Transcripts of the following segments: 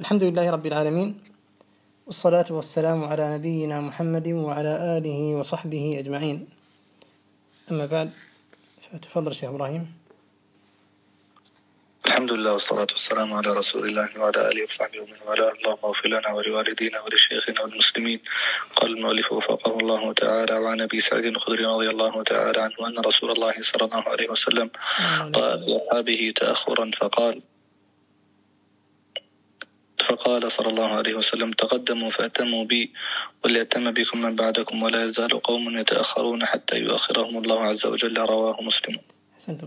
الحمد لله رب العالمين، والصلاة والسلام على نبينا محمد وعلى آله وصحبه أجمعين. أما بعد، فتفضل شيخ إبراهيم. الحمد لله والصلاة والسلام على رسول الله وعلى آله وصحبه ومن والاه. اللهم اغفر لنا ولوالدينا ولشيخنا والمسلمين. قال المؤلف وفقه الله تعالى: وعن أبي سعيد الخدري رضي الله تعالى عنه أن رسول الله صلى الله عليه وسلم رأى لأصحابه تأخرا فقال صلى الله عليه وسلم: تقدموا فأتموا بي وليأتم بكم من بعدكم ولا يزال قوم يتأخرون حتى يؤخرهم الله عز وجل. رواه مسلم. أحسنتم.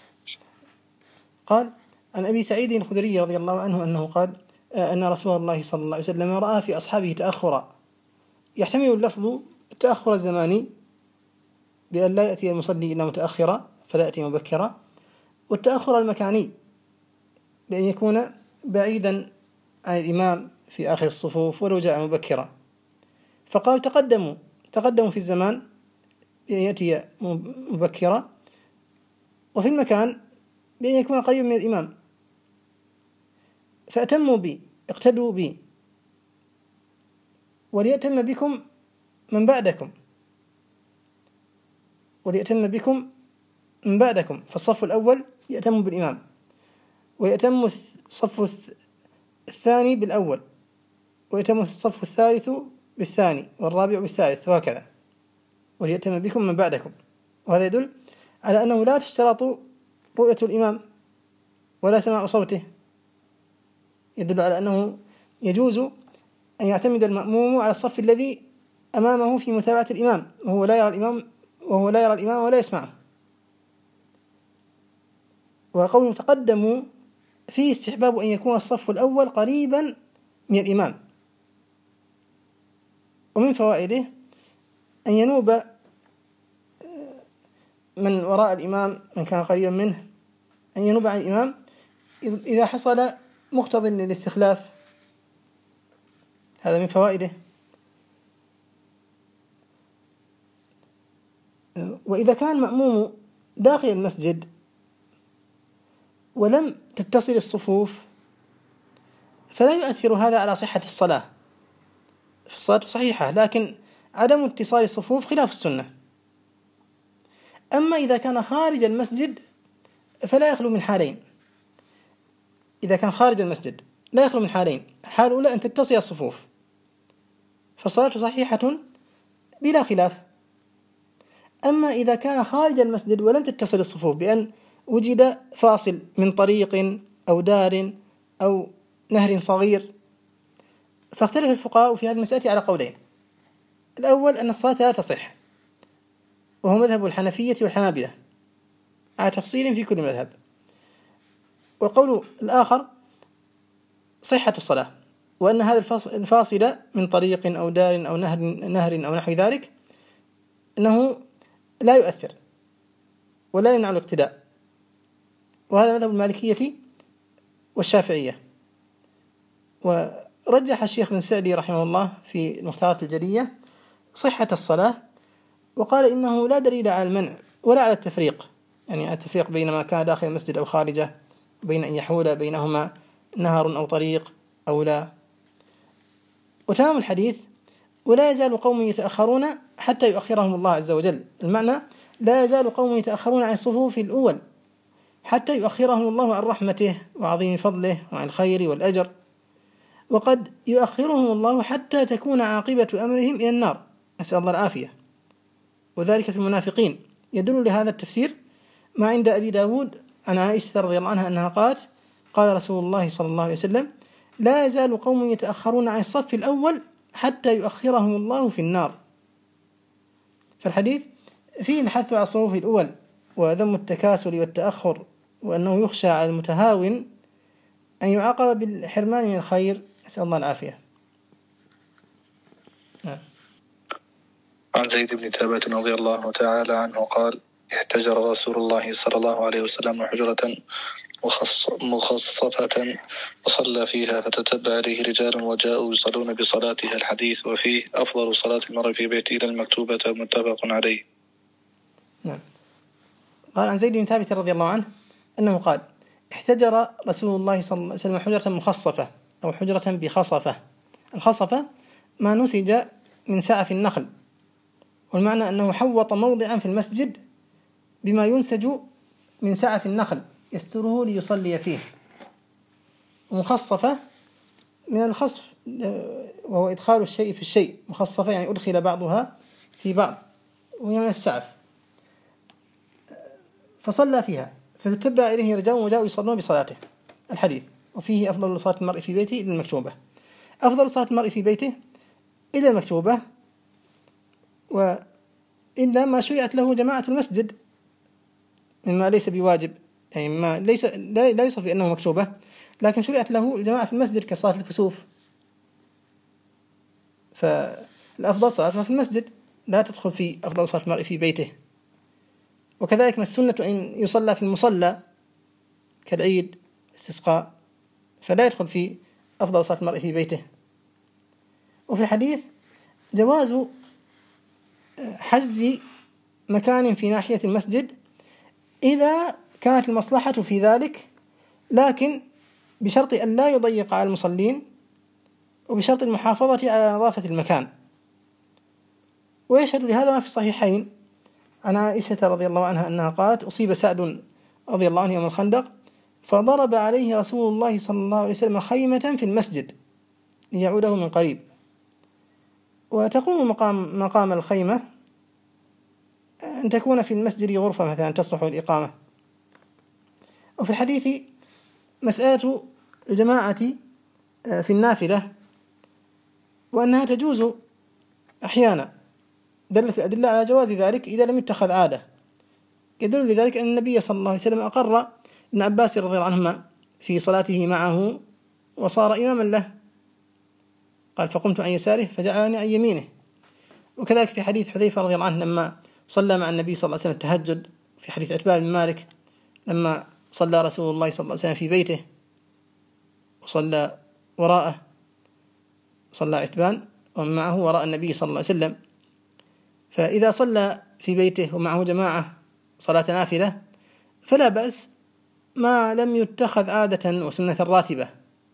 قال عن أبي سعيد الخدري رضي الله عنه أنه قال أن رسول الله صلى الله عليه وسلم رأى في أصحابه تأخرا، يحتمل اللفظ التأخر الزماني بأن لا يأتي المصلي إلا متأخرا فلا يأتي مبكرا، والتأخر المكاني بأن يكون بعيدا عن الإمام في آخر الصفوف ولو جاء مبكرا. فقال تقدموا في الزمان بأن يأتي مبكرا، وفي المكان بأن يكون قريبا من الإمام. فأتموا بي، اقتدوا بي، وليأتم بكم من بعدكم، فالصف الأول يأتم بالإمام، ويأتم الصف الثاني بالأول، ويتم الصف الثالث بالثاني، والرابع بالثالث، وهكذا. وليأتم بكم من بعدكم. وهذا يدل على أنه لا تشترط رؤية الإمام ولا سماع صوته، يدل على أنه يجوز أن يعتمد المأموم على الصف الذي أمامه في متابعة الإمام وهو لا يرى الإمام ولا يسمعه. وقوله تقدموا فيه استحباب أن يكون الصف الأول قريبا من الإمام. ومن فوائده أن ينوب من وراء الإمام من كان قريبا منه، أن ينوب عن الإمام إذا حصل مقتضى للاستخلاف. هذا من فوائده. وإذا كان مأموم داخل المسجد ولم تتصل الصفوف فلا يؤثر هذا على صحة الصلاة، فالصلاة صحيحة، لكن عدم اتصال الصفوف خلاف السنة. أما إذا كان خارج المسجد فلا يخلو من حالين. إذا كان خارج المسجد لا يخلو من حالين: الحالة الأولى أن تتصل الصفوف، فالصلاة صحيحة بلا خلاف. أما إذا كان خارج المسجد ولم تتصل الصفوف بأن وجد فاصل من طريق أو دار أو نهر صغير، فاختلف الفقهاء في هذه المسألة على قولين: الأول أن الصلاة لا تصح، وهو مذهب الحنفية والحنابلة على تفصيل في كل مذهب. والقول الآخر صحة الصلاة، وأن هذا الفاصل من طريق أو دار أو نهر أو نحو ذلك أنه لا يؤثر ولا يمنع الاقتداء. وهذا مذهب المالكية والشافعية. ورجح الشيخ بن سعدي رحمه الله في المختارات الجلية صحة الصلاة، وقال إنه لا دليل على المنع ولا على التفريق، يعني التفريق بين ما كان داخل المسجد أو خارجه، بين أن يحول بينهما نهر أو طريق أو لا. وتمام الحديث: ولا يزال قوم يتأخرون حتى يؤخرهم الله عز وجل. المعنى: لا يزال قوم يتأخرون عن الصفوف الأول حتى يؤخرهم الله عن رحمته وعظيم فضله وعن الخير والأجر، وقد يؤخرهم الله حتى تكون عاقبة أمرهم إلى النار، نسأل الله العافية، وذلك في المنافقين. يدل لهذا التفسير ما عند أبي داود عن عائشة رضي الله عنها أنها قالت: قال رسول الله صلى الله عليه وسلم: لا يزال قوم يتأخرون عن الصف الأول حتى يؤخرهم الله في النار. فالحديث فيه الحث على الصفوف الأول وذم التكاسل والتأخر، وأنه يخشى على المتهاون أن يعاقب بالحرمان من الخير، نسأل الله العافية. عن زيد بن ثابت رضي الله تعالى عنه قال: احتجر رسول الله صلى الله عليه وسلم حجرة مخصصة وصلى فيها، فتتبع عليه رجال وجاءوا يصلون بصلاتها. الحديث وفيه أفضل صلاة المرء في بيته إلى المكتوبة، متفق عليه. نعم. قال عن زيد بن ثابت رضي الله عنه أنه قال: احتجر رسول الله صلى الله عليه وسلم حجرة مخصفة، أو حجرة بخصفة. الخصفة ما نسج من سقف النخل، والمعنى أنه حوط موضعا في المسجد بما ينسج من سقف النخل يستره ليصلي فيه. مخصفة من الخصف، وهو إدخال الشيء في الشيء. مخصفة يعني أدخل بعضها في بعض، وهي من السقف. فصلى فيها فتتبع إليه رجال وجاءوا يصلون بصلاته. الحديث. وفيه أفضل صلاة المرء في بيته إلى المكتوبة. أفضل صلاة المرء في بيته إلى المكتوبة، وإلا ما شرعت له جماعة المسجد مما ليس بواجب، يعني ما ليس لا يوصف بأنه مكتوبة، لكن شرعت له الجماعة في المسجد كصلاة الكسوف. فالأفضل صلاة في المسجد، لا تدخل في أفضل صلاة المرء في بيته. وكذلك ما السنة أن يصلى في المصلى كالعيد استسقاء، فلا يدخل في أفضل صلاة المرء في بيته. وفي الحديث جواز حجز مكان في ناحية المسجد إذا كانت المصلحة في ذلك، لكن بشرط أن لا يضيق على المصلين، وبشرط المحافظة على نظافة المكان. ويشهد لهذا ما في الصحيحين عن عائشة رضي الله عنها أنها قالت: أصيب سعد رضي الله عنه يوم الخندق فضرب عليه رسول الله صلى الله عليه وسلم خيمة في المسجد ليعوده من قريب. وتقوم مقام الخيمة أن تكون في المسجد غرفة مثلا تصلح الإقامة. وفي الحديث مسألة الجماعة في النافلة، وأنها تجوز أحيانا. دلت الأدلة على جواز ذلك إذا لم يتخذ عادة. يدل لذلك أن النبي صلى الله عليه وسلم أقر ابن عباس رضي الله عنهما في صلاته معه وصار إماما له، قال: فقمت عن يساره فجعلني عن يمينه. وكذلك في حديث حذيفة رضي الله عنه لما صلى مع النبي صلى الله عليه وسلم التهجد، في حديث عتبان بن مالك لما صلى رسول الله صلى الله عليه وسلم في بيته وصلى وراءه، صلى عتبان ومعه وراء النبي صلى الله عليه وسلم. فإذا صلى في بيته ومعه جماعة صلاة نافلة فلا بأس ما لم يتخذ عادة وسنة راتبة.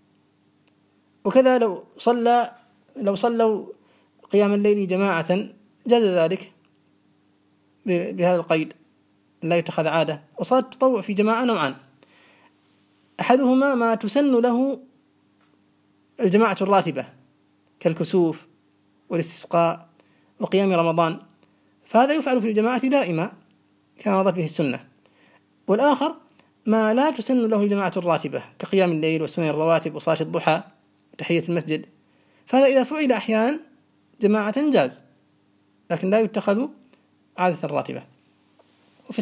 وكذا لو صلوا قيام الليل جماعة جاز ذلك بهذا القيد، لا يتخذ عادة. وصلاة التطوع في جماعة نوعان: أحدهما ما تسن له الجماعة الراتبة كالكسوف والاستسقاء وقيام رمضان، فهذا يفعل في الجماعة دائما كما مضت به السنة. والآخر ما لا تسن له الجماعة الراتبة كقيام الليل وسنن الرواتب وصلاة الضحى وتحية المسجد، فهذا إذا فعل أحيانا جماعة جاز، لكن لا يتخذ عادة راتبة. وفي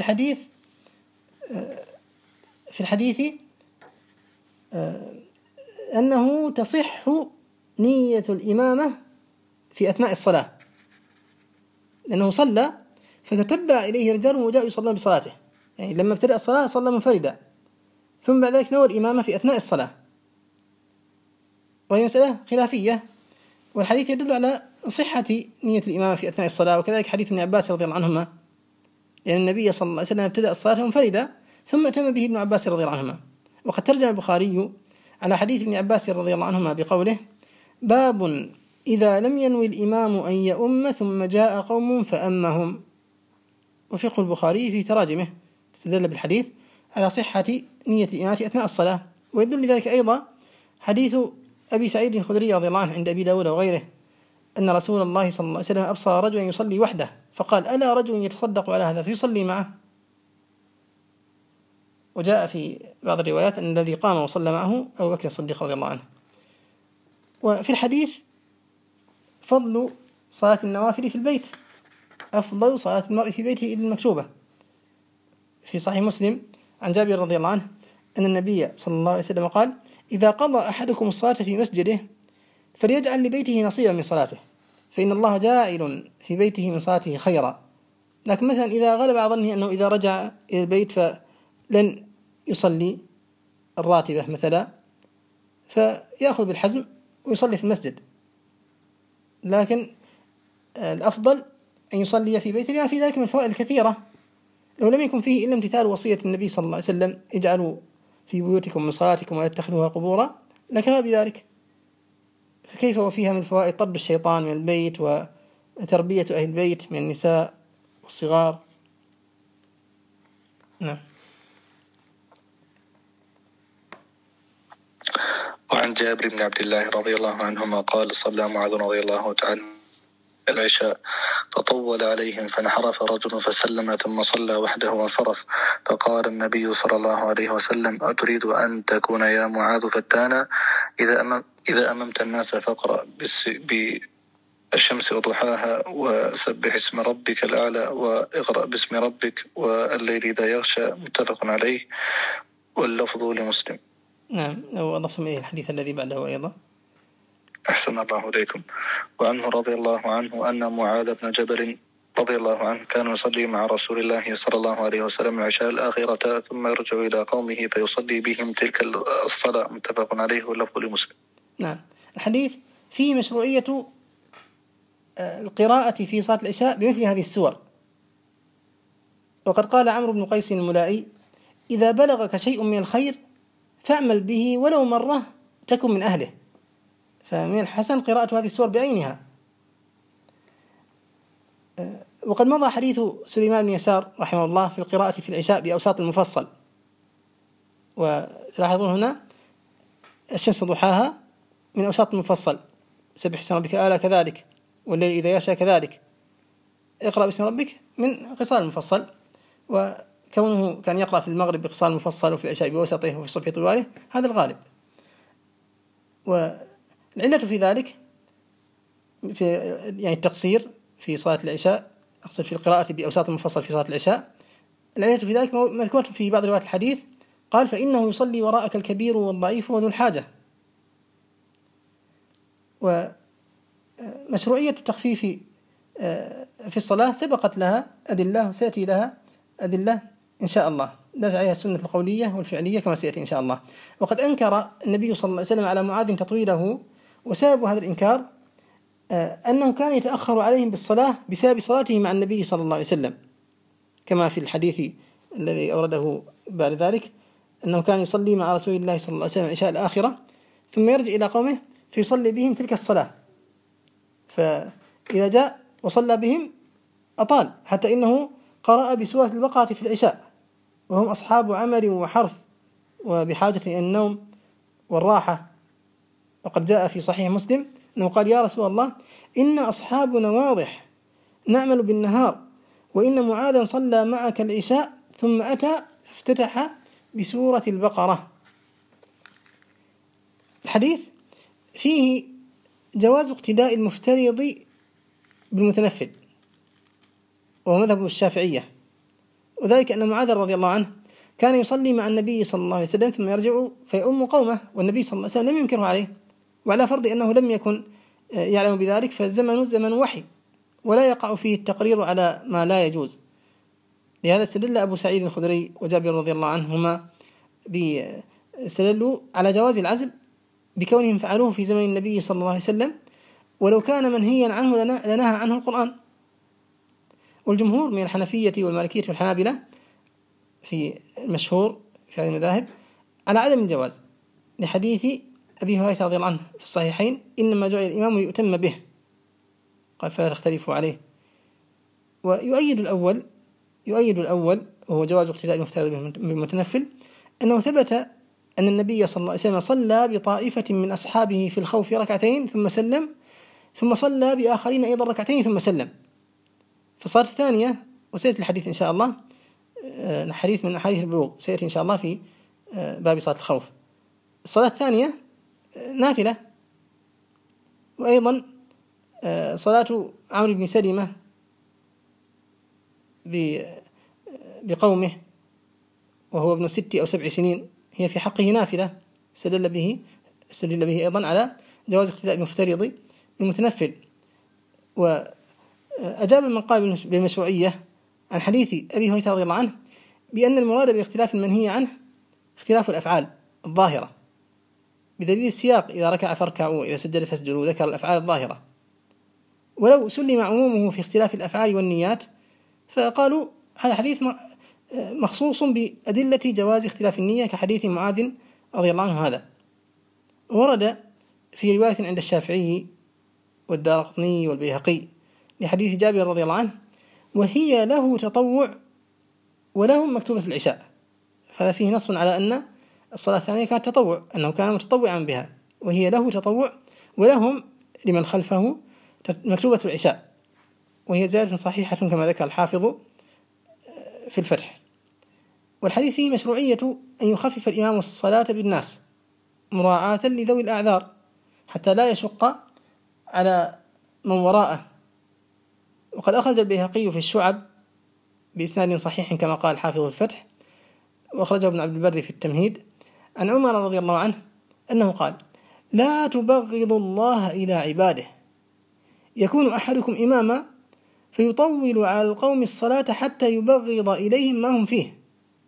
الحديث أنه تصح نية الإمامة في أثناء الصلاة، لأنه صلى فتتبع إليه رجال وجاءوا يصلون بصلاته، يعني لما ابتدأ الصلاة صلى منفردا، ثم بعد ذلك نوى الإمامة في أثناء الصلاة، وهي مسألة خلافية. والحديث يدل على صحة نية الإمامة في أثناء الصلاة. وكذلك حديث ابن عباس رضي الله عنهما، لأن النبي صلى الله عليه وسلم ابتدأ الصلاة منفردا ثم أتم به ابن عباس رضي الله عنهما. وقد ترجم البخاري على حديث ابن عباس رضي الله عنهما بقوله: باب إذا لم ينوي الإمام أن يؤم ثم جاء قوم فأمهم. وفقه البخاري في تراجمه استدل بالحديث على صحة نية الإمامة أثناء الصلاة. ويدل لذلك أيضا حديث أبي سعيد الخدري رضي الله عنه عند أبي داود وغيره أن رسول الله صلى الله عليه وسلم أبصر رجلا يصلي وحده فقال: ألا رجل يتصدق على هذا فيصلي معه. وجاء في بعض الروايات أن الذي قام وصلى معه أبو بكر الصديق رضي الله عنه. وفي الحديث فضل صلاة النوافل في البيت، أفضل صلاة المرء في بيته إلا المكتوبة. في صحيح مسلم عن جابر رضي الله عنه أن النبي صلى الله عليه وسلم قال: إذا قضى أحدكم الصلاة في مسجده فليجعل لبيته نصيبا من صلاته، فإن الله جاعل في بيته من صلاته خيرا. لكن مثلا إذا غلب على ظنه أنه إذا رجع إلى البيت فلن يصلي الراتبة مثلا، فيأخذ بالحزم ويصلي في المسجد. لكن الأفضل أن يصلي في بيته، لأن في ذلك من الفوائد الكثيرة. لو لم يكن فيه إلا امتثال وصية النبي صلى الله عليه وسلم: اجعلوا في بيوتكم من صلاتكم ولا تتخذوها قبورا، لكفى بذلك. فكيف وفيها من فوائد طرد الشيطان من البيت وتربية أهل البيت من النساء والصغار. نعم. وعن جابر بن عبد الله رضي الله عنهما قال صلى معاذ رضي الله تعالى العشاء فطول عليهم فانحرف رجل فسلم ثم صلى وحده وانصرف، فقال النبي صلى الله عليه وسلم: أتريد أن تكون يا معاذ فتانا؟ إذا أممت الناس فاقرأ بالشمس وضحاها وسبح اسم ربك الأعلى واقرأ باسم ربك والليل إذا يغشى. متفق عليه واللفظ لمسلم. نعم. لو أضفتم إليه الحديث الذي بعده أيضا. أحسن الله إليكم. وعنه رضي الله عنه أن معاذ بن جبل رضي الله عنه كان يصلي مع رسول الله صلى الله عليه وسلم العشاء الآخرة ثم يرجع إلى قومه فيصلي بهم تلك الصلاة. متفق عليه واللفظ لمسلم. نعم. الحديث فيه مشروعية القراءة في صلاة العشاء بمثل هذه السور. وقد قال عمرو بن قيس الملائي: إذا بلغك شيء من الخير فاعمل به ولو مرة تكن من أهله. فمن الحسن قراءة هذه السور بعينها. وقد مضى حديث سليمان بن يسار رحمه الله في القراءة في العشاء بأوساط المفصل. وتلاحظون هنا الشمس ضحاها من أوساط المفصل، سبح اسم ربك الأعلى كذلك، والليل إذا يغشى كذلك، اقرأ باسم ربك من قصار المفصل. وكونه كان يقرأ في المغرب بقصار المفصل وفي العشاء بوسطه وفي الصبح طواله هذا الغالب. والعلة في ذلك في يعني التقصير في صلاة العشاء، أقصد في القراءة بأوساط المفصل في صلاة العشاء، العلة في ذلك مذكورة في بعض روايات الحديث، قال: فإنه يصلي وراءك الكبير والضعيف وذو الحاجة. ومشروعية التخفيف في الصلاة سبقت لها أدلة وسيأتي لها أدلة إن شاء الله، دلت عليها السنة القولية والفعلية كما سيأتي إن شاء الله. وقد أنكر النبي صلى الله عليه وسلم على معاذ تطويله، وسبب هذا الإنكار أنه كان يتأخر عليهم بالصلاة بسبب صلاته مع النبي صلى الله عليه وسلم، كما في الحديث الذي أورده بعد ذلك أنه كان يصلي مع رسول الله صلى الله عليه وسلم العشاء الآخرة ثم يرجع إلى قومه فيصلي بهم تلك الصلاة، فإذا جاء وصلى بهم أطال حتى إنه قرأ بسورة البقرة في العشاء، وهم أصحاب عمل وحرث وبحاجة إلى النوم والراحة. وقد جاء في صحيح مسلم أنه قال: يا رسول الله، إن أصحابنا واضح نعمل بالنهار، وإن معاذا صلى معك العشاء ثم أتى افتتح بسورة البقرة. الحديث فيه جواز اقتداء المفترض بالمتنفل، وهو مذهب الشافعية، وذلك أن معاذ رضي الله عنه كان يصلي مع النبي صلى الله عليه وسلم ثم يرجع فيؤم قومه، والنبي صلى الله عليه وسلم لم ينكره عليه، وعلى فرض أنه لم يكن يعلم بذلك فالزمن زمن وحي ولا يقع فيه التقرير على ما لا يجوز. لهذا استدل أبو سعيد الخدري وجابر رضي الله عنهما استدلوا على جواز العزل بكونهم فعلوه في زمن النبي صلى الله عليه وسلم، ولو كان منهيا عنه لنهى عنه القرآن. والجمهور من الحنفية والمالكية والحنابلة في المشهور في هذه المذاهب على عدم الجواز، لحديث أبي هريرة رضي الله عنه في الصحيحين: إنما جعل الإمام ليؤتم به، قال فلا تختلفوا عليه. ويؤيد الأول وهو جواز اقتداء المفترض بالمتنفل أنه ثبت أن النبي صلى الله عليه وسلم صلى بطائفة من أصحابه في الخوف ركعتين ثم سلم، ثم صلى بآخرين أيضا ركعتين ثم سلم. فالصلاة الثانية، وسيأتي الحديث إن شاء الله، حديث من أحاديث البلوغ سيأتي إن شاء الله في باب صلاة الخوف. الصلاة الثانية نافلة. وأيضا صلاة عمرو بن سلمة بقومه وهو ابن 6 أو 7 سنين هي في حقه نافلة، استدل به أيضا على جواز اقتداء المفترض بالمتنفل. وأجاب من قال بالمشروعية عن حديث أبي هريرة رضي الله عنه بأن المراد باختلاف المنهي عنه اختلاف الأفعال الظاهرة، بدليل السياق: إذا ركع فاركعوا، إذا سجد فاسجدوا، ذكر الأفعال الظاهرة. ولو سلم عمومه في اختلاف الأفعال والنيات فقالوا هذا حديث مخصوص بأدلة جواز اختلاف النية، كحديث معاذ رضي الله عنه هذا. ورد في رواية عند الشافعي والدارقطني والبيهقي لحديث جابر رضي الله عنه: وهي له تطوع ولهم مكتوبة العشاء. فهذا فيه نص على أن الصلاة الثانية كانت تطوع، أنه كان متطوعا بها، وهي له تطوع ولهم لمن خلفه مكتوبة العشاء، وهي زيادة صحيحة كما ذكر الحافظ في الفتح. والحديث فيه مشروعية أن يخفف الإمام الصلاة بالناس مراعاة لذوي الأعذار حتى لا يشق على من وراءه. وقد أخرج البيهقي في الشعب بإسناد صحيح كما قال الحافظ في الفتح، وأخرجه ابن عبد البر في التمهيد عن عمر رضي الله عنه أنه قال: لا تبغض الله إلى عباده، يكون أحدكم إماما فيطول على القوم الصلاة حتى يبغض إليهم ما هم فيه.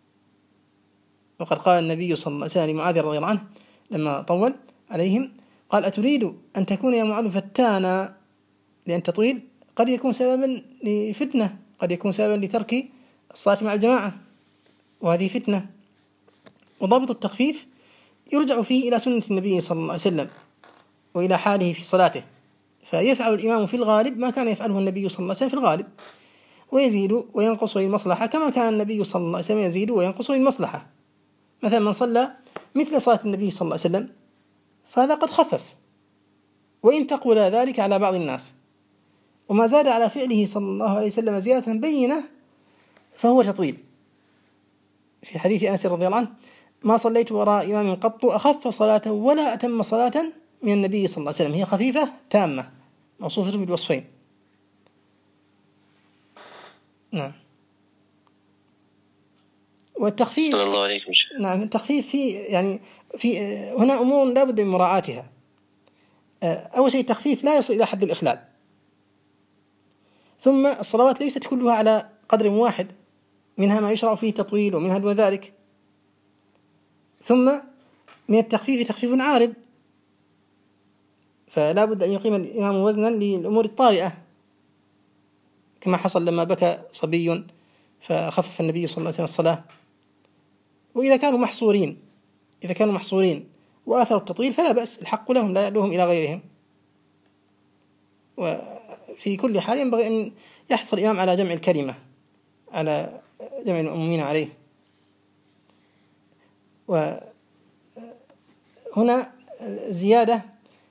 وقد قال النبي صلى الله عليه وسلم لمعاذ رضي الله عنه لما طول عليهم قال: أتريد أن تكون يا معاذ فتانا؟ لأن تطويل قد يكون سببا لفتنة، قد يكون سببا لترك الصلاة مع الجماعة، وهذه فتنة. وضابط التخفيف يرجع فيه إلى سنة النبي صلى الله عليه وسلم وإلى حاله في صلاته، فيفعل الإمام في الغالب ما كان يفعله النبي صلى الله عليه وسلم في الغالب، ويزيد وينقص المصلحة كما كان النبي صلى الله عليه وسلم يزيد وينقص المصلحة. مثلا من صلى مثل صلاة النبي صلى الله عليه وسلم فهذا قد خفف، وإن تقول ذلك على بعض الناس، وما زاد على فعله صلى الله عليه وسلم زيادة بينة فهو تطويل. في حديث أنس رضي الله عنه: ما صليت وراء إمام قط أخف صلاة ولا أتم صلاة من النبي صلى الله عليه وسلم، هي خفيفة تامة موصوفة بالوصفين. نعم. والتخفيف الله عليكم. نعم، التخفيف في هنا أمور لا بد من مراعاتها. أول شيء التخفيف لا يصل إلى حد الإخلال، ثم الصلوات ليست كلها على قدر واحد، منها ما يشرع فيه تطويل ومنها دون ذلك. ثم من التخفيف تخفيف عارض، فلا بد أن يقيم الإمام وزنا للأمور الطارئة، كما حصل لما بكى صبي فخفف النبي صلى الله عليه وسلم الصلاة. وإذا كانوا محصورين وآثروا التطويل فلا بأس، الحق لهم لا يعلوهم إلى غيرهم. وفي كل حال ينبغي أن يحصل الإمام على جمع الكلمة، على جمع المؤمنين عليه. وهنا زيادة: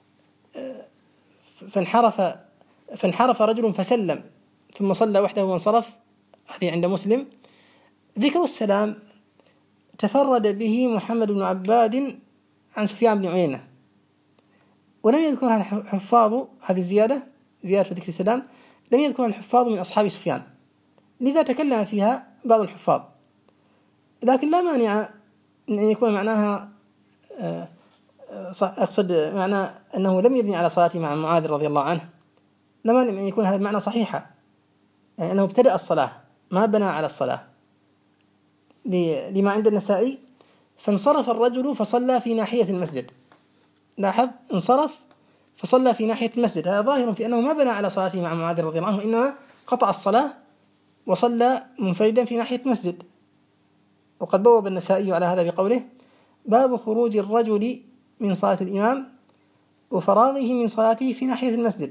فانحرف رجل فسلم ثم صلى وحده وانصرف، هذه عند مسلم. ذكر السلام تفرد به محمد بن عباد عن سفيان بن عيينة، ولم يذكرها الحفاظ، هذه زيادة ذكر السلام لم يذكرها الحفاظ من أصحاب سفيان، لذا تكلم فيها بعض الحفاظ، لكن لا مانع أن يكون معناها أقصد معنى أنه لم يبني على صلاته مع معاذ رضي الله عنه، لا مانع أن يكون هذا المعنى صحيحا، يعني أنه ابتدأ الصلاة ما بنى على الصلاة، لما عند النسائي: فانصرف الرجل فصلى في ناحية المسجد. لاحظ، انصرف فصلى في ناحية المسجد، هذا ظاهر في أنه ما بنى على صلاته مع معاذ رضي الله عنه، إنما قطع الصلاة وصلى منفردا في ناحية مسجد. وقد بوب النسائي على هذا بقوله: باب خروج الرجل من صلاة الإمام وفراغه من صلاته في ناحية المسجد.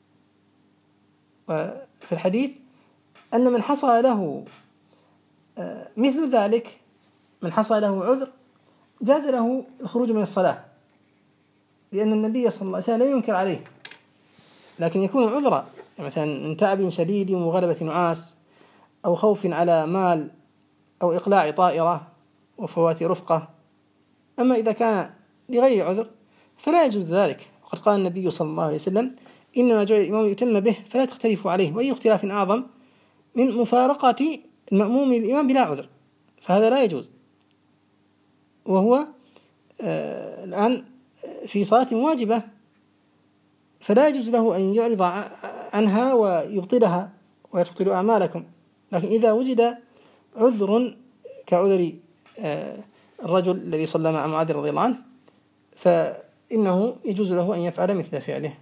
وفي الحديث أن من حصل له مثل ذلك، من حصل له عذر، جاز له الخروج من الصلاة، لأن النبي صلى الله عليه وسلم لم ينكر عليه، لكن يكون عذرا، يعني مثلا من تعب شديد ومغلبة نعاس أو خوف على مال أو إقلاع طائرة وفوات رفقة. أما إذا كان لغير عذر فلا يجوز ذلك. وقد قال النبي صلى الله عليه وسلم: إنما جعل الإمام يتم به فلا تختلفوا عليه، وأي اختلاف أعظم من مفارقة المأموم للإمام بلا عذر، فهذا لا يجوز. وهو الآن في صلاة واجبة، فلا يجوز له أن يعرض عنها ويبطلها ويبطل أعمالكم. لكن إذا وجد عذر كعذر الرجل الذي صلى مع معاذ رضي الله عنه فإنه يجوز له أن يفعل مثل فعله.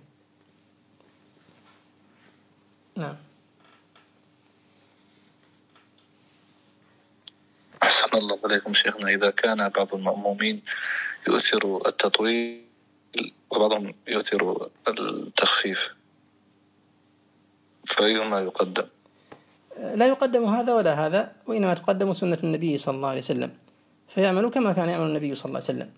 نعم. أحسن الله عليكم شيخنا. إذا كان بعض المأمومين يؤثر التطويل وبعضهم يؤثر التخفيف، فأيهما يقدم؟ لا يقدم هذا ولا هذا، وإنما تقدم سنة النبي صلى الله عليه وسلم، فيعمل كما كان يعمل النبي صلى الله عليه وسلم.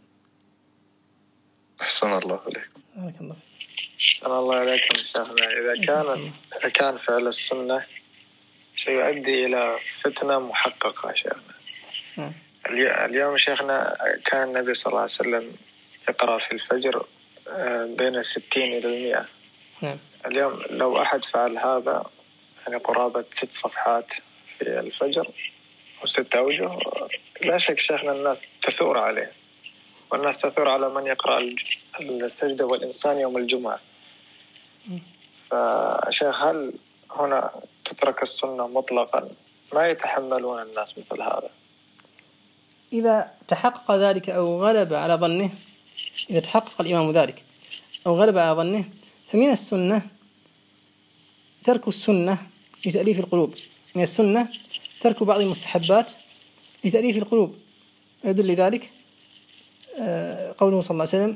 أحسن الله عليكم. بارك الله. أحسن الله عليكم شيخنا. إذا كان فعل السنة سيؤدي إلى فتنة محققة شيخنا. اليوم شيخنا كان النبي صلى الله عليه وسلم يقرأ في الفجر بين 60 إلى 100. نعم. اليوم لو أحد فعل هذا يعني قرابة 6 صفحات في الفجر و6 أوجه، لا شك شيخنا الناس تثور عليه، والناس تثور على من يقرأ السجدة والإنسان يوم الجمعة. فشيخ هل هنا تترك السنة مطلقا؟ ما يتحملون الناس مثل هذا. إذا تحقق ذلك أو غلب على ظنه، إذا تحقق الإمام ذلك أو غلب على ظنه، فمن السنة ترك السنة لتأليف القلوب. من السنة ترك بعض المستحبات لتأليف القلوب. يدل لذلك قوله صلى الله عليه وسلم: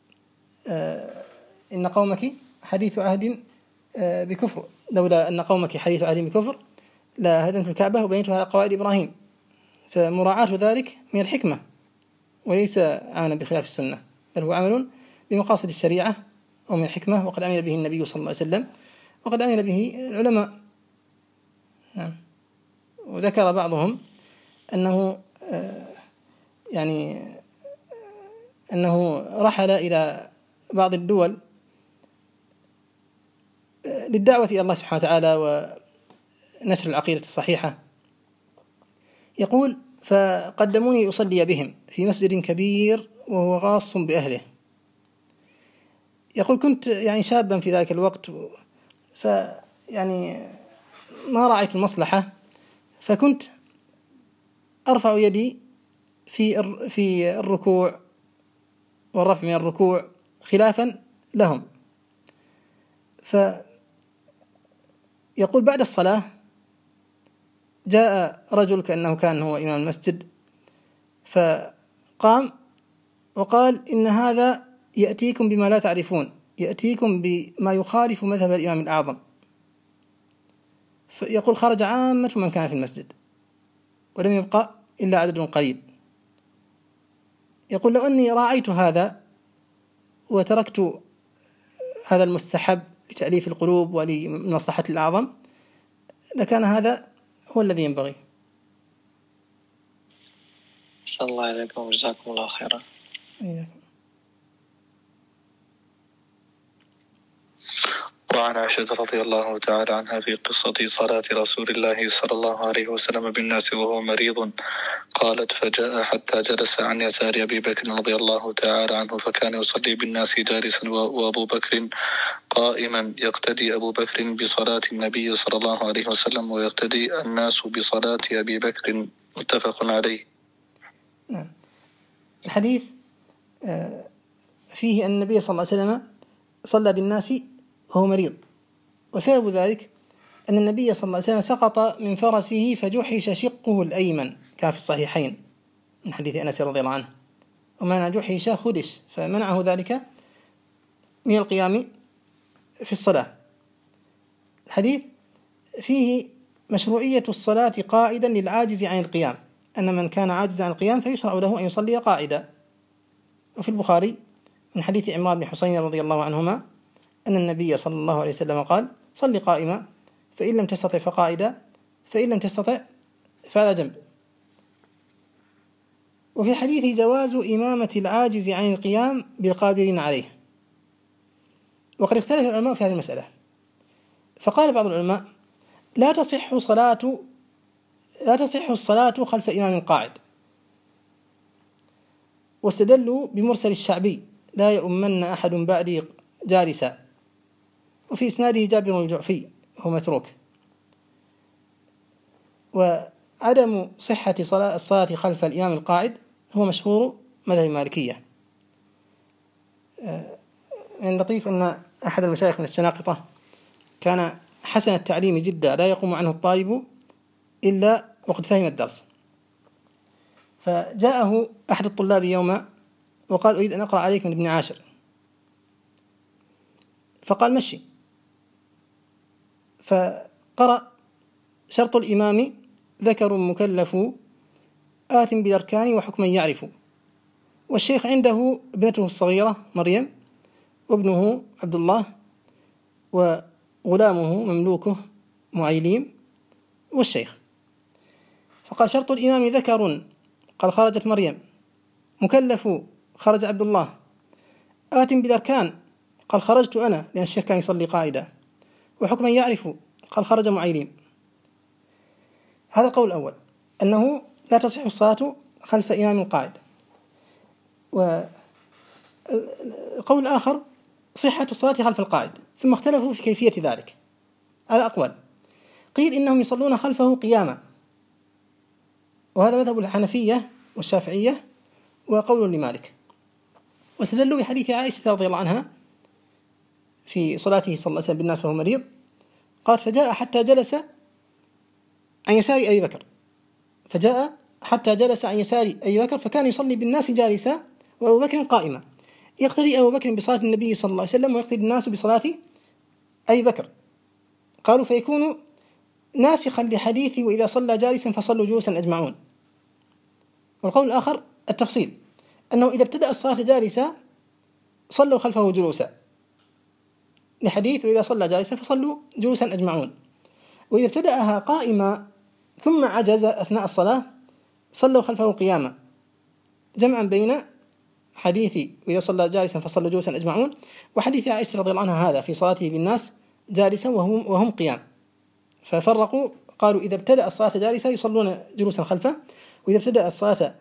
إن قومك حديث عهد بكفر، لولا أن قومك حديث عهد بكفر لا هدمت الكعبة وبنيتها على قواعد إبراهيم. فمراعاة ذلك من الحكمة، وليس عملا بخلاف السنة، بل هو عمل بمقاصد الشريعة ومن الحكمة، وقد عمل به النبي صلى الله عليه وسلم وقد عمل به العلماء. نعم. وذكر بعضهم أنه أنه رحل إلى بعض الدول للدعوة إلى الله سبحانه وتعالى ونشر العقيدة الصحيحة. يقول: فقدموني أصلي بهم في مسجد كبير وهو غاص بأهله. يقول: كنت شابا في ذلك الوقت، ما رأيت المصلحة، فكنت أرفع يدي في الركوع والرفع من الركوع خلافا لهم. فيقول: بعد الصلاة جاء رجل كأنه كان هو إمام المسجد، فقام وقال: إن هذا يأتيكم بما لا تعرفون، يأتيكم بما يخالف مذهب الإمام الأعظم. فيقول: خرج عامة من كان في المسجد ولم يبقى إلا عدد قليل. يقول: لو أني راعيت هذا وتركت هذا المستحب لتأليف القلوب ولمصلحة الأعظم لكان هذا هو الذي ينبغي. صلى الله عليكم وجزاكم الله خيرا. وعن عائشة رضي الله تعالى عنها في قصة صلاة رسول الله صلى الله عليه وسلم بالناس وهو مريض قالت: فجاء حتى جلس عن يسار أبي بكر رضي الله تعالى عنه، فكان يصلي بالناس جالسا وأبو بكر قائما، يقتدي أبو بكر بصلاة النبي صلى الله عليه وسلم ويقتدي الناس بصلاة أبي بكر. متفق عليه. الحديث فيه أن النبي صلى الله عليه وسلم صلى بالناس وهو مريض، وسبب ذلك أن النبي صلى الله عليه وسلم سقط من فرسه فجحش شقه الأيمن، كان في الصحيحين من حديث أنس رضي الله عنه، ومعنى جحش خدش، فمنعه ذلك من القيام في الصلاة. الحديث فيه مشروعية الصلاة قائدا للعاجز عن القيام، أن من كان عاجزا عن القيام فيشرع له أن يصلي قائدا. وفي البخاري من حديث عمران بن حسين رضي الله عنهما أن النبي صلى الله عليه وسلم قال: صل قائما، فإن لم تستطع فقائدا، فإن لم تستطع فعلى جنب. وفي الحديث جواز إمامة العاجز عن القيام بالقادرين عليه. وقد اختلف العلماء في هذه المسألة، فقال بعض العلماء: لا تصح الصلاة خلف إمام قاعد، واستدلوا بمرسل الشعبي: لا يؤمن أحد بعدي جالسا. وفي إسناده جابر الجعفي هو متروك. وعدم صحة الصلاة خلف الإمام القاعد هو مشهور مذهب المالكية. من لطيف أن أحد المشايخ من الشناقطة كان حسن التعليم جدا، لا يقوم عنه الطالب إلا وقد فهم الدرس. فجاءه أحد الطلاب يوما وقال: أريد أن أقرأ عليك من ابن عاشر. فقال مشي، فقرأ شرط الإمام ذكر مكلف آثم بالأركان وحكما يعرف. والشيخ عنده ابنته الصغيرة مريم وابنه عبد الله وغلامه مملوكه معيليم والشيخ. فقال شرط الإمام ذكر، قال خرجت مريم، مكلف خرج عبد الله، آتم بالأركان قال خرجت أنا لأن الشيخ كان يصلي قاعدة، وحكما يعرف قال خرج معيليم. هذا القول الأول، أنه لا تصح الصلاة خلف إمام قاعد. والقول الآخر صحة الصلاة خلف القاعد، ثم اختلفوا في كيفية ذلك على أقوال. قيل إنهم يصلون خلفه قياما، وهذا مذهب الحنفية والشافعية وقول لمالك، واستدلوا بحديث عائشة رضي الله عنها في صلاته صلى الله عليه وسلم بالناس وهو مريض، قال فجاء حتى جلس عن يسار أبي بكر، فجاء حتى جلس عن يسار أبي بكر، فكان يصلي بالناس جالسا وأبو بكر قائما، يقتدي أبو بكر بصلاة النبي صلى الله عليه وسلم ويقتدي الناس بصلاة أبي بكر. قالوا فيكون ناسخا لحديثي وإذا صلى جالسا فصلوا جلوسا أجمعون. والقول الآخر التفصيل، أنه إذا ابتدأ الصلاة جالسا صلوا خلفه جلوسا لحديث وإذا صلى جالسا فصلوا جلوسا أجمعون، وإذا ابتدأها قائما ثم عجز أثناء الصلاة صلوا خلفه قياما، جمعا بين حديث وإذا صلى جالسا فصلوا جلوسا أجمعون وحديث عائشة رضي الله عنها هذا في صلاته بالناس جالسا وهم قيام. ففرقوا، قالوا إذا ابتدأ الصلاة جالسا يصلون جلوسا خلفه، وإذا ابتدأ الصلاة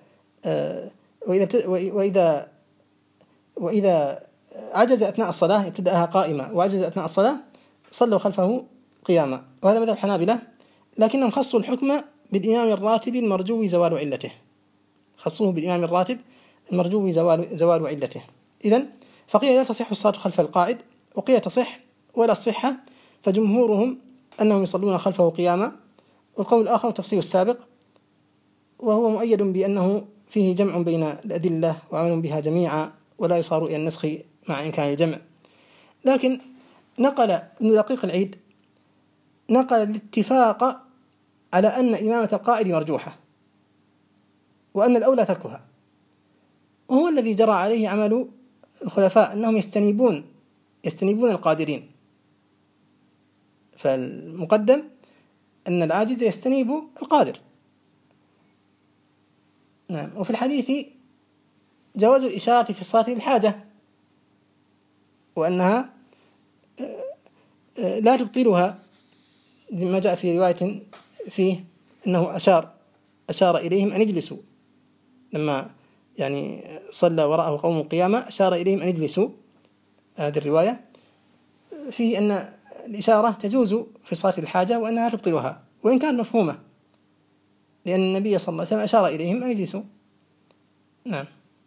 وإذا عجز أثناء الصلاة ابتدأها قائمة وعجز أثناء الصلاة صلوا خلفه قياما. وهذا مذهب الحنابلة، لكنهم خصوا الحكم بالإمام الراتب المرجو زوال علته، خصوه بالإمام الراتب المرجو زوال علته. إذن فقيل لا تصح الصلاة خلف القائد، وقيل تصح ولا الصحة، فجمهورهم أنهم يصلون خلفه قياما. والقول الآخر تفسير السابق، وهو مؤيد بأنه فيه جمع بين الأدلة وعمل بها جميعا ولا يصار إلى النسخ مع إمكان الجمع. لكن نقل ابن دقيق العيد الاتفاق على أن إمامة القائد مرجوحة وأن الأولى تركها، وهو الذي جرى عليه عمل الخلفاء، أنهم يستنيبون القادرين، فالمقدم أن العاجز يستنيب القادر. نعم. وفي الحديث جواز الإشارة في الصلاة للحاجة، وأنها لا تبطلها، لما جاء في رواية فيه أنه أشار إليهم أن يجلسوا، لما يعني صلى وراءه قوم قياما أشار إليهم أن يجلسوا. هذه الرواية فيه أن الإشارة تجوز في صلاة الحاجة وأنها تبطلها، وإن كان مفهومة، لأن النبي صلى الله عليه وسلم أشار إليهم أن يجلسوا. نعم.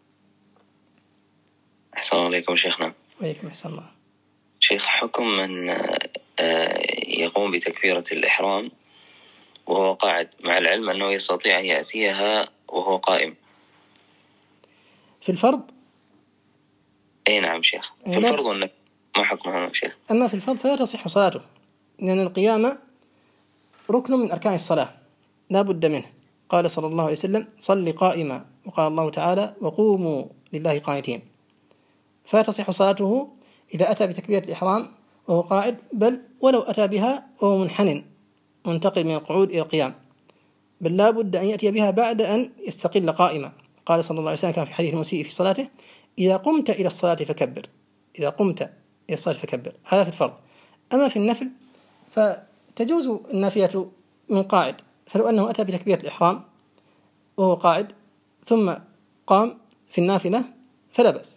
أحسن الله عليكم شيخنا. وعليكم أحسن الله. شيخ، حكم من يقوم بتكبيرة الإحرام وهو قاعد، مع العلم أنه يستطيع أن يأتيها وهو قائم في الفرض؟ أي نعم شيخ، في الفرض ما حكمها شيخ؟ أما في الفرض فلا تصح صلاته، لأن القيام ركن من أركان الصلاة لا بد منه. قال صلى الله عليه وسلم صل قائما، وقال الله تعالى وقوموا لله قانتين. فلا تصح صلاته إذا أتى بتكبيرة الإحرام وهو قائد، بل ولو أتى بها وهو منحن منتقل من القعود إلى القيام، بل لا بد أن يأتي بها بعد أن يستقل قائما. قال صلى الله عليه وسلم كان في حديث المسيء في صلاته إذا قمت إلى الصلاة فكبر، إذا قمت إلى الصلاة فكبر. هذا في الفرض. أما في النفل فتجوز النافية من قاعد، فلو أنه أتى بتكبيرة الإحرام وهو قاعد ثم قام في النافلة فلا بأس.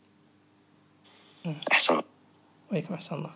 أحسن. وعليكم أحسن الله.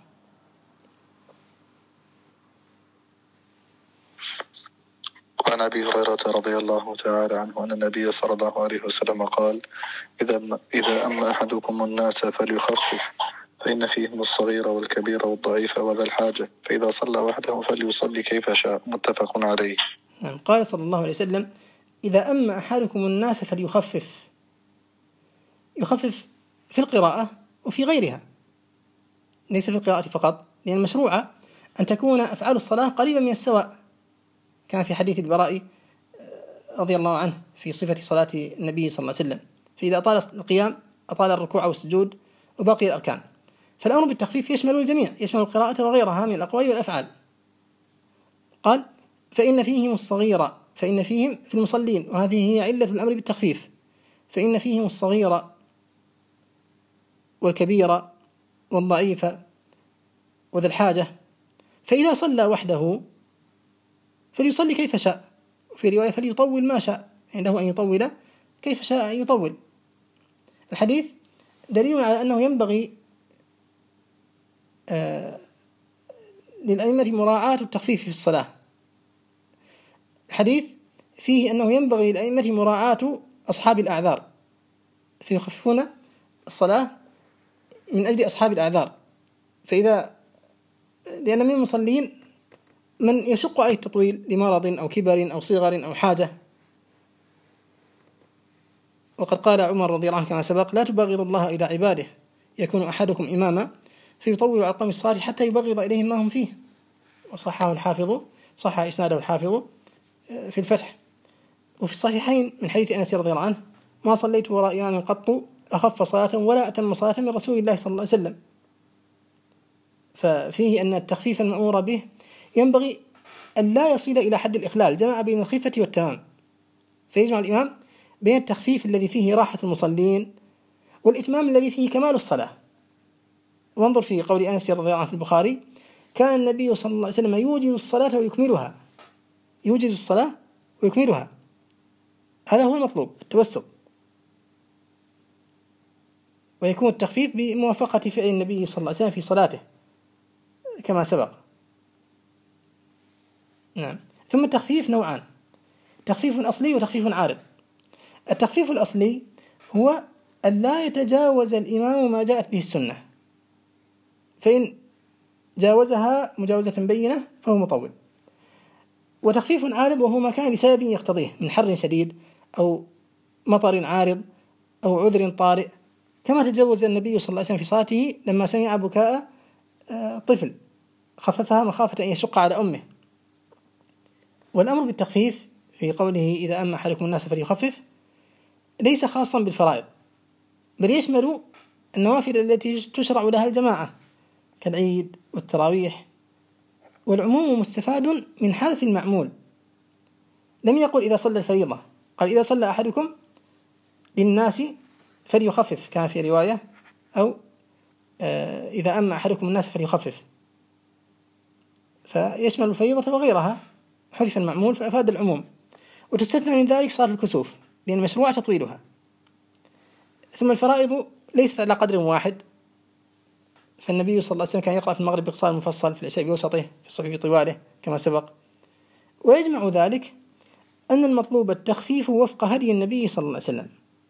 وعن أبي هريرة رضي الله تعالى عنه أن النبي صلى الله عليه وسلم قال إذا أما أحدكم الناس فليخفف، فإن فيهم الصغير والكبير والضعيف وذا الحاجة، فإذا صلى وحده فليصلي كيف شاء. متفق عليه. قال صلى الله عليه وسلم إذا أما أحدكم الناس فليخفف، يخفف في القراءة وفي غيرها، ليس في القراءة فقط، لأن المشروع أن تكون أفعال الصلاة قريبة من السواء، كان في حديث البراء رضي الله عنه في صفة صلاة النبي صلى الله عليه وسلم، فإذا أطال القيام أطال الركوع والسجود وباقي الأركان. فالأمر بالتخفيف يشمل الجميع، يشمل القراءة وغيرها من الأقوال والأفعال. قال فإن فيهم الصغير، فإن فيهم في المصلين، وهذه هي علة الأمر بالتخفيف، فإن فيهم الصغير والكبير والضعيف وذا الحاجة، فإذا صلى وحده فليصلي كيف شاء، وفي رواية فليطول ما شاء، عنده أن يطول كيف شاء أن يطول. الحديث دليل على أنه ينبغي للأئمة مراعاة التخفيف في الصلاة. الحديث فيه أنه ينبغي للأئمة مراعاة أصحاب الأعذار، فيخففون الصلاة من أجل أصحاب الأعذار. لأن من المصلين من يشق عليه التطويل لمرض أو كبر أو صغر أو حاجة، وقد قال عمر رضي الله عنه كما سبق: لا تبغض الله إلى عباده، يكون أحدكم إماما فيطول على القوم الصالح حتى يبغض إليهم ما هم فيه. وصححه الحافظ، صح إسناده الحافظ في الفتح. وفي الصحيحين من حديث أنس رضي الله عنه: ما صليت وراء إمام قط أخف صلاة ولا أتم صلاة من رسول الله صلى الله عليه وسلم. ففيه أن التخفيف المأمور به ينبغي أن لا يصل إلى حد الإخلال، جمع بين الخفة والتمام، فيجمع الإمام بين التخفيف الذي فيه راحة المصلين والإتمام الذي فيه كمال الصلاة. وانظر في قول أنس رضي الله عنه في البخاري: كان النبي صلى الله عليه وسلم يوجز الصلاة ويكملها، يوجز الصلاة ويكملها. هذا هو المطلوب، التوسط. ويكون التخفيف بموافقة فعل النبي صلى الله عليه وسلم في صلاته كما سبق. نعم. ثم التخفيف نوعان: تخفيف أصلي وتخفيف عارض. التخفيف الأصلي هو أن لا يتجاوز الإمام ما جاءت به السنة، فإن جاوزها مجاوزة بينة فهو مطول. وتخفيف عارض وهو ما كان لسبب يقتضيه من حر شديد أو مطر عارض أو عذر طارئ، كما تجاوز النبي صلى الله عليه وسلم في صلاته لما سمع بكاء طفل خففها مخافة أن يشق على أمه. والأمر بالتخفيف في قوله: إذا أما أحدكم الناس فليخفف، ليس خاصا بالفرائض، بل يشمل النوافل التي تشرع لها الجماعة كالعيد والتراويح. والعموم مستفاد من حذف المعمول، لم يقل إذا صلى الفريضة، قال إذا صلى أحدكم للناس فليخفف، كان في رواية: أو إذا أما أحدكم الناس فليخفف، فيشمل الفريضة وغيرها، حذف المعمول فأفاد العموم. وتستثنى من ذلك صلاة الكسوف لأن مشروع تطويلها. ثم الفرائض ليست على قدر واحد، فالنبي صلى الله عليه وسلم كان يقرأ في المغرب بقصار مفصل، في العشاء بوسطه، في الصبح بطواله كما سبق. ويجمع ذلك أن المطلوب التخفيف وفق هدي النبي صلى الله عليه وسلم.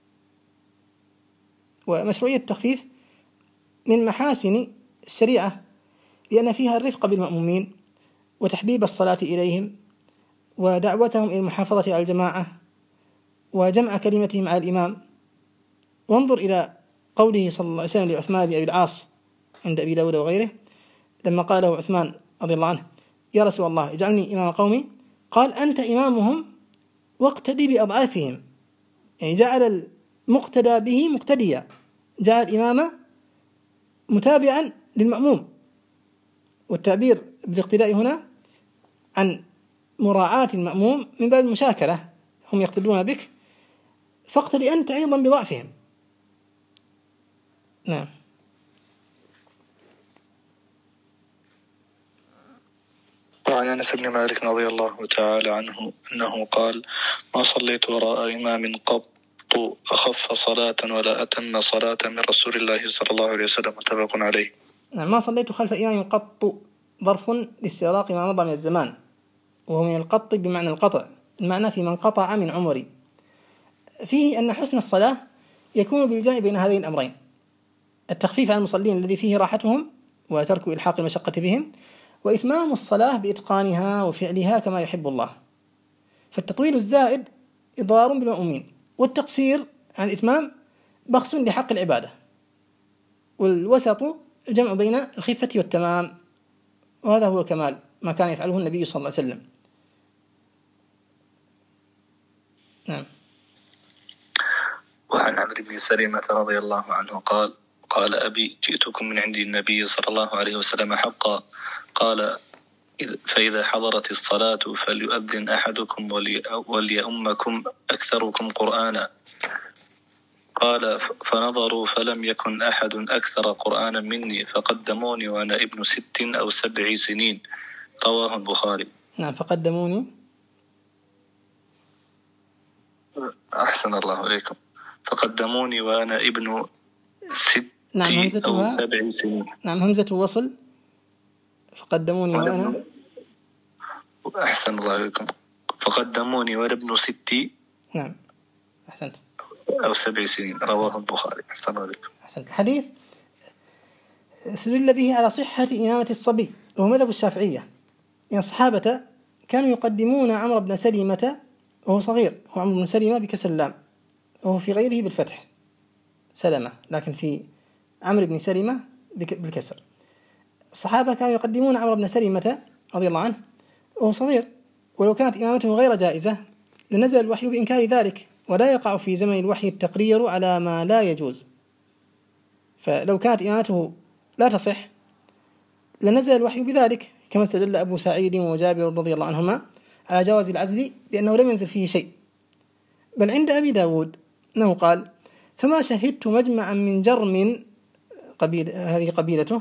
ومشروعية التخفيف من محاسن الشريعة لأن فيها الرفق بالمأمومين وتحبيب الصلاة إليهم ودعوتهم إلى المحافظة على الجماعة وجمع كلمتهم على الإمام. وانظر إلى قوله صلى الله عليه وسلم لعثمان بن أبي العاص عند أبي داود وغيره لما قال له عثمان رضي الله عنه: يا رسول الله اجعلني إمام قومي، قال: أنت إمامهم واقتدي بأضعافهم، يعني جعل المقتدى به مقتديا، جعل الإمام متابعا للمأموم. والتعبير بالاقتداء هنا عن مراعاة المأموم من باب المشاكلة، هم يقتدون بك فاقتدي أنت أيضا بضعفهم. نعم. وعن أنس بن مالك رضي الله تعالى عنه أنه قال: ما صليت وراء إمام قط أخف صلاة ولا أتم صلاة من رسول الله صلى الله عليه وسلم، متفق عليه. نعم. ما صليت خلف إمام قط ظرف لاستغراق ما مضى من الزمان، وهو من القط بمعنى القطع، المعنى في من قطع من عمري. فيه أن حسن الصلاة يكون بالجمع بين هذين الأمرين: التخفيف عن المصلين الذي فيه راحتهم وترك إلحاق المشقة بهم، وإتمام الصلاة بإتقانها وفعلها كما يحب الله. فالتطويل الزائد إضرار بالمأمومين، والتقصير عن الإتمام بخس لحق العبادة، والوسط الجمع بين الخفة والتمام، وهذا هو الكمال ما كان يفعله النبي صلى الله عليه وسلم. نعم. وعن عمرو بن سلمة رضي الله عنه قال: قال أبي: جئتكم من عند النبي صلى الله عليه وسلم حقا. قال: فإذا حضرت الصلاة فليؤذن أحدكم وليؤمكم أكثركم قرآنا. قال: فنظروا فلم يكن أحد أكثر قرآنا مني فقدموني وأنا ابن 6 أو 7 سنين. رواه البخاري. نعم. فقدموني. أحسن الله إليكم. فقدموني وأنا ابن 6 نعم. أو 7 سنين. نعم. همزة وصل. فقدموني وأنا. أحسن الله إليكم. فقدموني وأنا ابن 6. نعم. أحسنت. أو 7 سنين. رواه البخاري. أحسن الله إليكم. أحسنت. الحديث استدل به على صحة إمامة الصبي، وهو مذهب الشافعية، يعني الصحابة كانوا يقدمون عمرو بن سلمة وهو صغير، هو عمرو بن سلمة بكسر اللام، وهو في غيره بالفتح سلمة، لكن في عمرو بن سلمة بالكسر. الصحابة كانوا يقدمون عمرو بن سلمة رضي الله عنه وهو صغير، ولو كانت إمامته غير جائزة لنزل الوحي بإنكار ذلك، ولا يقع في زمن الوحي التقرير على ما لا يجوز. فلو كانت إمامته لا تصح لنزل الوحي بذلك، كما استدل أبو سعيد وجابر رضي الله عنهما على جواز العزل بأنه لم ينزل فيه شيء. بل عند أبي داود أنه قال: فما شهدت مجمعا من جرم، هذه قبيلته،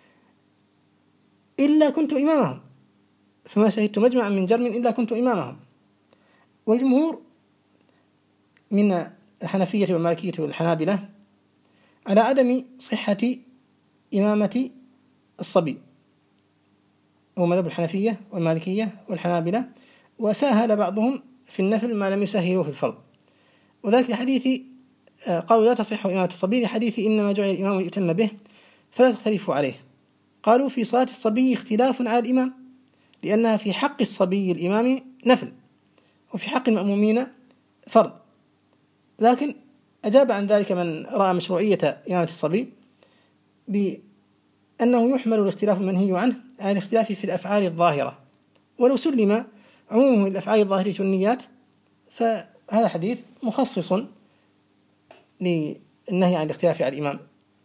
إلا كنت إمامهم. فما شهدت مجمعا من جرم إلا كنت إمامهم. والجمهور من الحنفية والمالكية والحنابلة على عدم صحة إمامة الصبي، هو مذهب الحنفية والمالكية والحنابلة، وساهل بعضهم في النفل ما لم يسهلوا في الفرض، وذلك لحديث قالوا لا تصح إمامة الصبي لحديث إنما جعل الإمام يؤتم به فلا تختلفوا عليه. قالوا في صلاة الصبي اختلاف على الإمام، لأنها في حق الصبي الإمام نفل، وفي حق المأمومين فرض. لكن أجاب عن ذلك من رأى مشروعية إمامة الصبي بأنه يحمل الاختلاف المنهي عنه على الاختلاف في الأفعال الظاهرة، ولو سلم عموم الأفعال الظاهرة والنيات فهذا حديث مخصص للنهي عن الاختلاف على الإمام.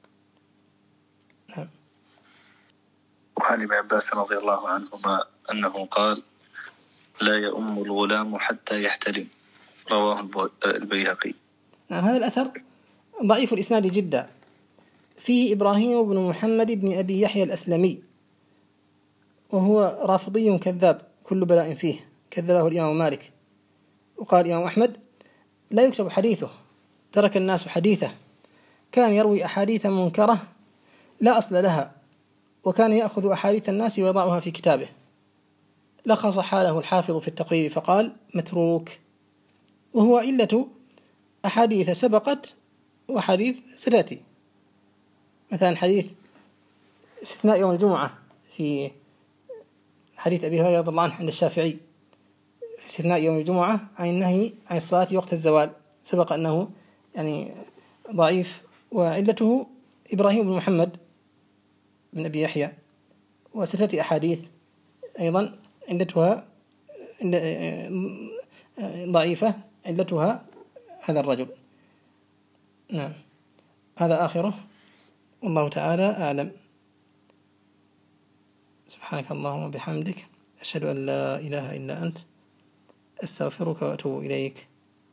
نعم. وعن ابن عباس رضي الله عنهما أنه قال: لا يؤم الغلام حتى يحتلم. رواه البيهقي. نعم. هذا الأثر ضعيف الإسناد جدا، فيه إبراهيم بن محمد بن أبي يحيى الأسلمي، وهو رافضي كذاب كل بلاء فيه، كذبه الإمام مالك. وقال الإمام أحمد: لا يكتب حديثه، ترك الناس حديثه، كان يروي أحاديث منكرة لا أصل لها، وكان يأخذ أحاديث الناس ويضعها في كتابه. لخص حاله الحافظ في التقريب فقال: متروك. وهو علة أحاديث سبقت وحديث ستأتي، مثلا حديث استثناء يوم الجمعة في حديث أبي هريرة رضي الله عنه عند الشافعي، في استثناء يوم الجمعة عن النهي عن الصلاة وقت الزوال، سبق أنه يعني ضعيف، وعلته إبراهيم بن محمد بن أبي يحيى. وستأتي أحاديث أيضا علتها ضعيفة، علتها هذا الرجل. نعم. هذا آخره، والله تعالى أعلم. سبحانك اللهم وبحمدك، أشهد أن لا إله إلا أنت، أستغفرك وأتوب إليك.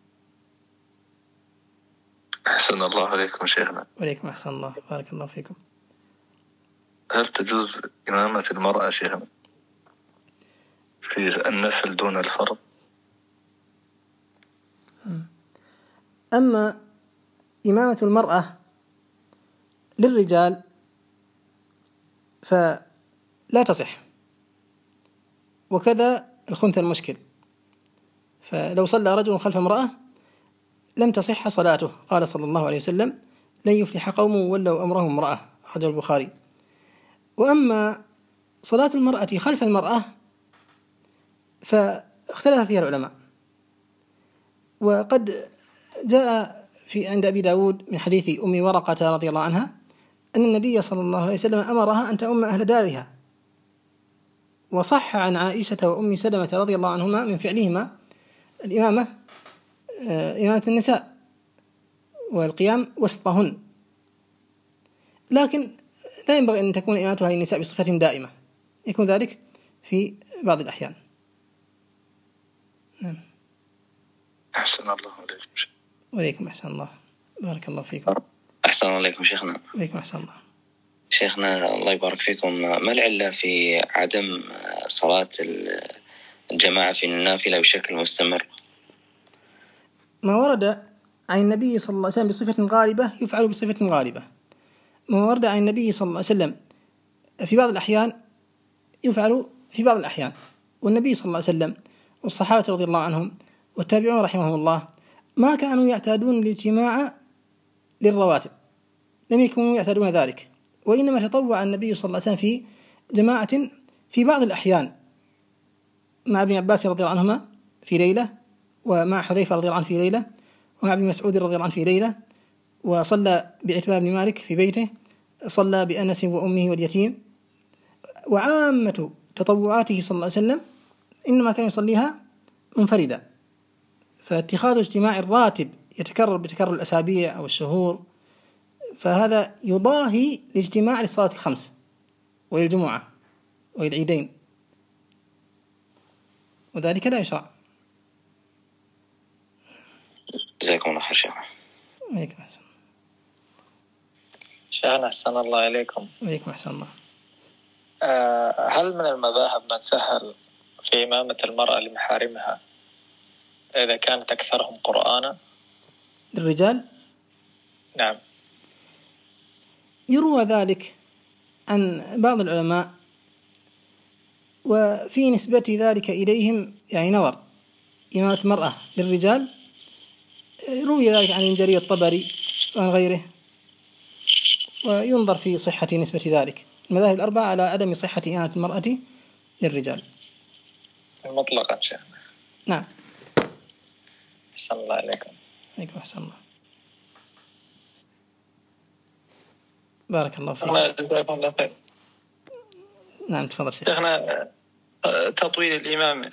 أحسن الله عليكم شيخنا. وعليكم أحسن الله، بارك الله فيكم. هل تجوز إمامة المرأة شيخنا في النفل دون الفرض؟ أما إمامة المرأة للرجال فلا تصح، وكذا الخنثى المشكل، فلو صلى رجل خلف امرأة لم تصح صلاته. قال صلى الله عليه وسلم: لن يفلح قوم ولوا أمرهم امرأة، أخرجه البخاري. وأما صلاة المرأة خلف المرأة فاختلف فيها العلماء، وقد جاء عند أبي داود من حديث أم ورقة رضي الله عنها أن النبي صلى الله عليه وسلم أمرها أن تؤم أهل دارها. وصح عن عائشة وأم سلمة رضي الله عنهما من فعلهما الإمامة، إمامة النساء والقيام وسطهن، لكن لا ينبغي أن تكون إمامتها النساء بصفة دائمة، يكون ذلك في بعض الأحيان. نعم. أحسن الله عليكم. وعليكم أحسن الله، بارك الله فيكم. أحسن الله عليكم شيخنا. وعليكم أحسن الله. شيخنا الله يبارك فيكم، ما العلة في عدم صلاة الجماعة في النافلة بشكل مستمر؟ ما ورد عن النبي صلى الله عليه وسلم بصفة غالبة يفعل بصفة غالبة، ما ورد عن النبي صلى الله عليه وسلم في بعض الأحيان يفعل في بعض الأحيان. والنبي صلى الله عليه وسلم والصحابة رضي الله عنهم والتابعون رحمهم الله ما كانوا يعتادون الاجتماع للرواتب، لم يكونوا يعتادون ذلك، وإنما تطوع النبي صلى الله عليه وسلم في جماعة في بعض الأحيان مع ابن عباس رضي الله عنهما في ليلة، ومع حذيفة رضي الله عنه في ليلة، ومع ابن مسعود رضي الله عنه في ليلة، وصلى بعتبة بن مالك في بيته، صلى بأنس وأمه واليتيم. وعامة تطوعاته صلى الله عليه وسلم إنما كان يصليها منفردا. فاتخاذ اجتماع الراتب يتكرر بتكرر الأسابيع أو الشهور، فهذا يضاهي الاجتماع للصلاة الخمس والجمعة والعيدين، وذلك لا يشرع. جزاكم الله خير شيخ. وعليكم أحسن. شيخنا أحسن الله عليكم. وعليكم أحسن الله. هل من المذاهب من سهل في إمامة المرأة لمحارمها إذا كانت أكثرهم قرآنا؟ للرجال؟ نعم. يروى ذلك عن بعض العلماء، وفي نسبة ذلك إليهم يعني نظر. إمامة المرأة للرجال روي ذلك عن الجرير الطبري وعن غيره، وينظر في صحة نسبة ذلك. المذاهب الأربعة على عدم صحة إمامة المرأة للرجال مطلقا شيخ. نعم. أحسن الله عليكم. عليكم أحسن الله، بارك الله فيك. جزاكم الله خير. نعم تفضل شيخ. شيخنا تطويل الإمام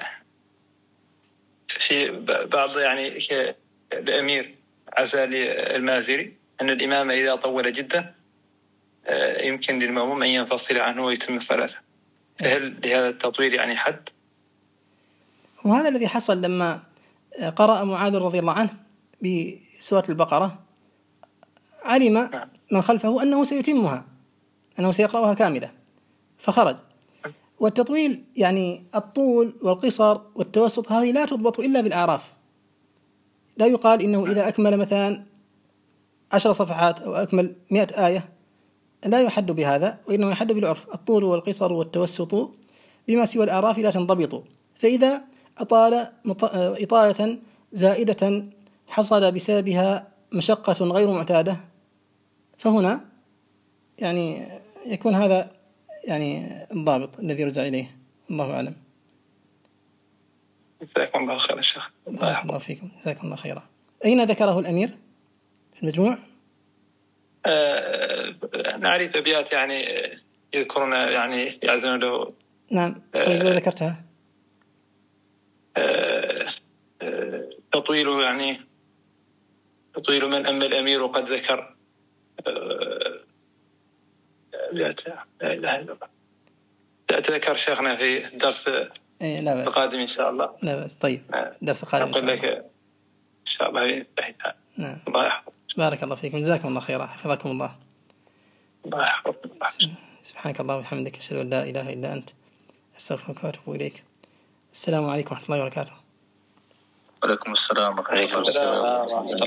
في بعض يعني الأمير عزالي المازري أن الإمام إذا طول جدا يمكن للمأموم أن ينفصل عنه ويتم صلاته، هل لهذا التطويل يعني حد؟ وهذا الذي حصل لما قرأ معاذ رضي الله عنه بسورة البقرة، علم من خلفه أنه سيتمها، أنه سيقرأها كاملة، فخرج. والتطويل يعني الطول والقصر والتوسط هذه لا تضبط إلا بالأعراف. لا يقال إنه إذا أكمل مثلا 10 صفحات أو أكمل 100 آية لا يحد بهذا، وإنما يحد بالعرف. الطول والقصر والتوسط بما سوى الأعراف لا تنضبط. فإذا أطال إطالة زائدة حصل بسببها مشقة غير معتادة، فهنا يعني يكون هذا يعني الضابط الذي يرجع إليه. الله أعلم. جزاكم الله خير الشيخ. بارك الله فيكم، جزاكم الله خيرا. أين ذكره الأمير في المجموع؟ نعرف أبيات يعني يذكرون يعني يعزون له. نعم. طيب لو ذكرتها. تطويل يعني تطويل من أما الأمير قد ذكر لا إله إلا الله. أتذكر شيخنا في الدرس القادم إن شاء الله. لا بأس. طيب درس القادم أقول لك إن شاء الله. نعم. الله يحفظك. بارك الله فيكم، جزاكم الله خيرا، حفظكم الله. الله يحفظك. سبحانك اللهم وبحمدك، أشهد أن لا إله إلا أنت، أستغفرك وأتوب إليك. السلام عليكم ورحمة الله وبركاته. وعليكم السلام ورحمة الله وبركاته.